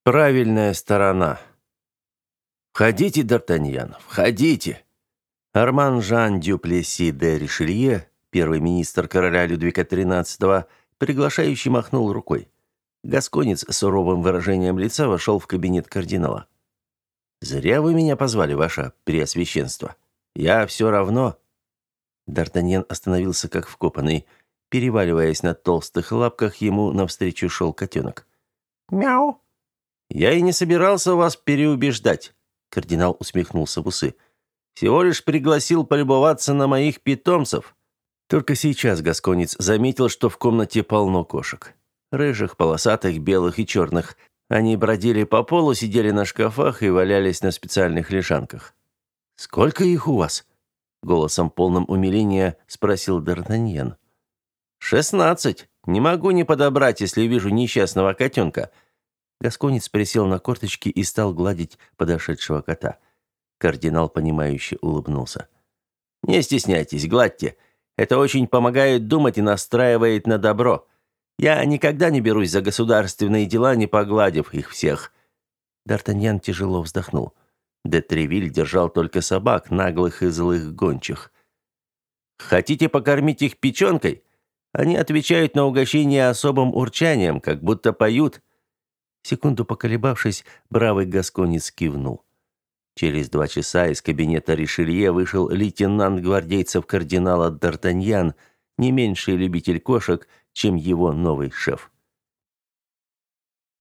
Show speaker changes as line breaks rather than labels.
Правильная сторона. Входите, Д'Артаньян, входите. Арман Жан дю Плесси де Ришелье, первый министр короля Людвига XIII, приглашающий махнул рукой. Гасконец с суровым выражением лица вошел в кабинет кардинала. «Зря вы меня позвали, ваше преосвященство. Я все равно...» Д'Артаньян остановился как вкопанный. Переваливаясь на толстых лапках, ему навстречу шел котенок. «Мяу!» «Я и не собирался вас переубеждать», — кардинал усмехнулся в усы. «Всего лишь пригласил полюбоваться на моих питомцев». Только сейчас гасконец заметил, что в комнате полно кошек. Рыжих, полосатых, белых и черных. Они бродили по полу, сидели на шкафах и валялись на специальных лежанках. «Сколько их у вас?» — голосом полным умиления спросил Д'Артаньян. 16. Не могу не подобрать, если вижу несчастного котенка». Гасконец присел на корточки и стал гладить подошедшего кота. Кардинал, понимающе улыбнулся. «Не стесняйтесь, гладьте. Это очень помогает думать и настраивает на добро. Я никогда не берусь за государственные дела, не погладив их всех». Д'Артаньян тяжело вздохнул. Де Тревиль держал только собак, наглых и злых гончих. «Хотите покормить их печенкой? Они отвечают на угощение особым урчанием, как будто поют». Секунду поколебавшись, бравый гасконец кивнул. Через 2 часа из кабинета Ришелье вышел лейтенант гвардейцев кардинала Д'Артаньян, не меньший любитель кошек, чем его новый шеф.